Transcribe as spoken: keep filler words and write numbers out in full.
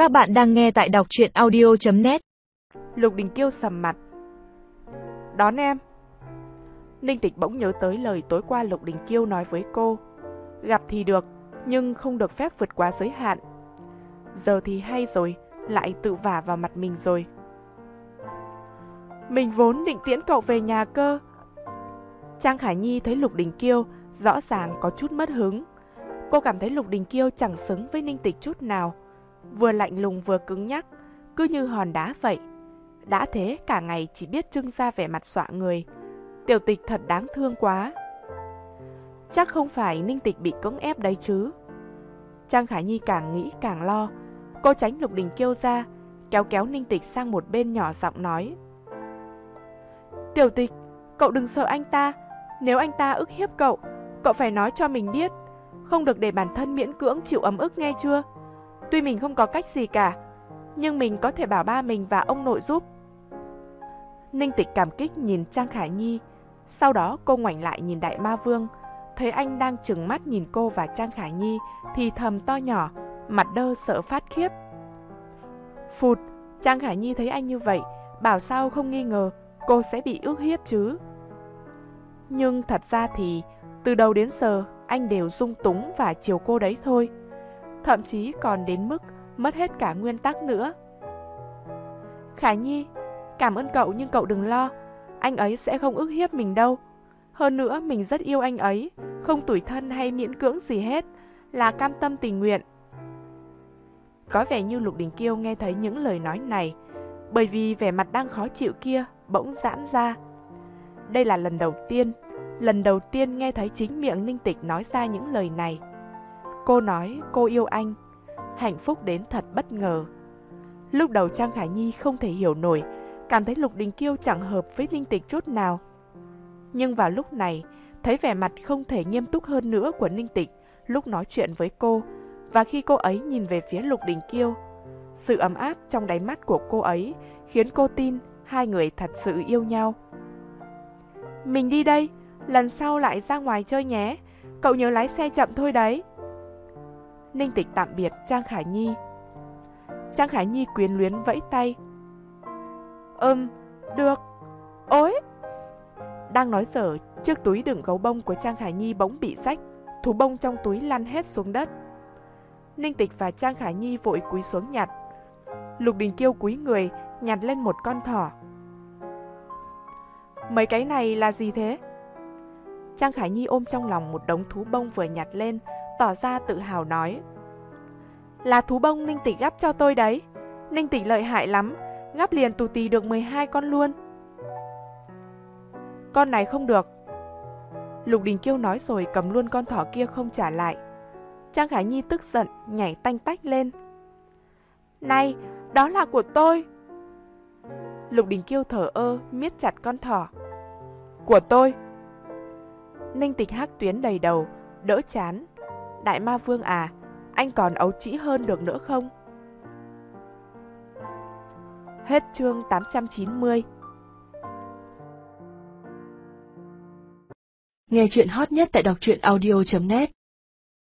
Các bạn đang nghe tại đọc truyện audio chấm net. Lục Đình Kiêu sầm mặt. Đón em. Ninh Tịch bỗng nhớ tới lời tối qua Lục Đình Kiêu nói với cô. Gặp thì được, nhưng không được phép vượt quá giới hạn. Giờ thì hay rồi, lại tự vả vào mặt mình rồi. Mình vốn định tiễn cậu về nhà cơ. Trang Khả Nhi thấy Lục Đình Kiêu rõ ràng có chút mất hứng. Cô cảm thấy Lục Đình Kiêu chẳng xứng với Ninh Tịch chút nào. Vừa lạnh lùng vừa cứng nhắc, cứ như hòn đá vậy. Đã thế cả ngày chỉ biết trưng ra vẻ mặt xọa người. Tiểu Tịch thật đáng thương quá. Chắc không phải Ninh Tịch bị cưỡng ép đấy chứ. Trang Khả Nhi càng nghĩ càng lo. Cô tránh Lục Đình Kiêu ra, kéo kéo Ninh Tịch sang một bên nhỏ giọng nói. Tiểu Tịch, cậu đừng sợ anh ta. Nếu anh ta ức hiếp cậu, cậu phải nói cho mình biết. Không được để bản thân miễn cưỡng chịu ấm ức nghe chưa? Tuy mình không có cách gì cả, nhưng mình có thể bảo ba mình và ông nội giúp. Ninh Tịch cảm kích nhìn Trang Khả Nhi. Sau đó cô ngoảnh lại nhìn Đại Ma Vương. Thấy anh đang trừng mắt nhìn cô và Trang Khả Nhi thì thầm to nhỏ, mặt đơ sợ phát khiếp. Phụt, Trang Khả Nhi thấy anh như vậy, bảo sao không nghi ngờ cô sẽ bị ức hiếp chứ. Nhưng thật ra thì từ đầu đến giờ anh đều dung túng và chiều cô đấy thôi. Thậm chí còn đến mức mất hết cả nguyên tắc nữa. Khả Nhi, cảm ơn cậu nhưng cậu đừng lo. Anh ấy sẽ không ức hiếp mình đâu. Hơn nữa mình rất yêu anh ấy, không tủi thân hay miễn cưỡng gì hết, là cam tâm tình nguyện. Có vẻ như Lục Đình Kiêu nghe thấy những lời nói này, bởi vì vẻ mặt đang khó chịu kia bỗng giãn ra. Đây là lần đầu tiên, lần đầu tiên nghe thấy chính miệng Ninh Tịch nói ra những lời này. Cô nói cô yêu anh, hạnh phúc đến thật bất ngờ. Lúc đầu Trang Khả Nhi không thể hiểu nổi, cảm thấy Lục Đình Kiêu chẳng hợp với Ninh Tịch chút nào. Nhưng vào lúc này, thấy vẻ mặt không thể nghiêm túc hơn nữa của Ninh Tịch lúc nói chuyện với cô, và khi cô ấy nhìn về phía Lục Đình Kiêu, sự ấm áp trong đáy mắt của cô ấy khiến cô tin hai người thật sự yêu nhau. Mình đi đây, lần sau lại ra ngoài chơi nhé, cậu nhớ lái xe chậm thôi đấy. Ninh Tịch tạm biệt Trang Khả Nhi. Trang Khả Nhi quyến luyến vẫy tay. Ừm, được. Ôi! Đang nói dở, chiếc túi đựng gấu bông của Trang Khả Nhi bỗng bị rách, thú bông trong túi lăn hết xuống đất. Ninh Tịch và Trang Khả Nhi vội cúi xuống nhặt. Lục Đình Kiêu cúi người, nhặt lên một con thỏ. Mấy cái này là gì thế? Trang Khả Nhi ôm trong lòng một đống thú bông vừa nhặt lên, tỏ ra tự hào nói. Là thú bông Ninh Tịch gắp cho tôi đấy. Ninh Tịch lợi hại lắm, gắp liền tù tì được mười hai con luôn. Con này không được. Lục Đình Kiêu nói rồi cầm luôn con thỏ kia không trả lại. Trang Khả Nhi tức giận, nhảy tanh tách lên. Này, đó là của tôi. Lục Đình Kiêu thở ơ, miết chặt con thỏ. Của tôi. Ninh Tịch hắc tuyến đầy đầu, đỡ chán. Đại Ma Vương à, anh còn ấu trĩ hơn được nữa không? Hết chương tám trăm chín mươi. Nghe chuyện hot nhất tại đọc truyện audio chấm net.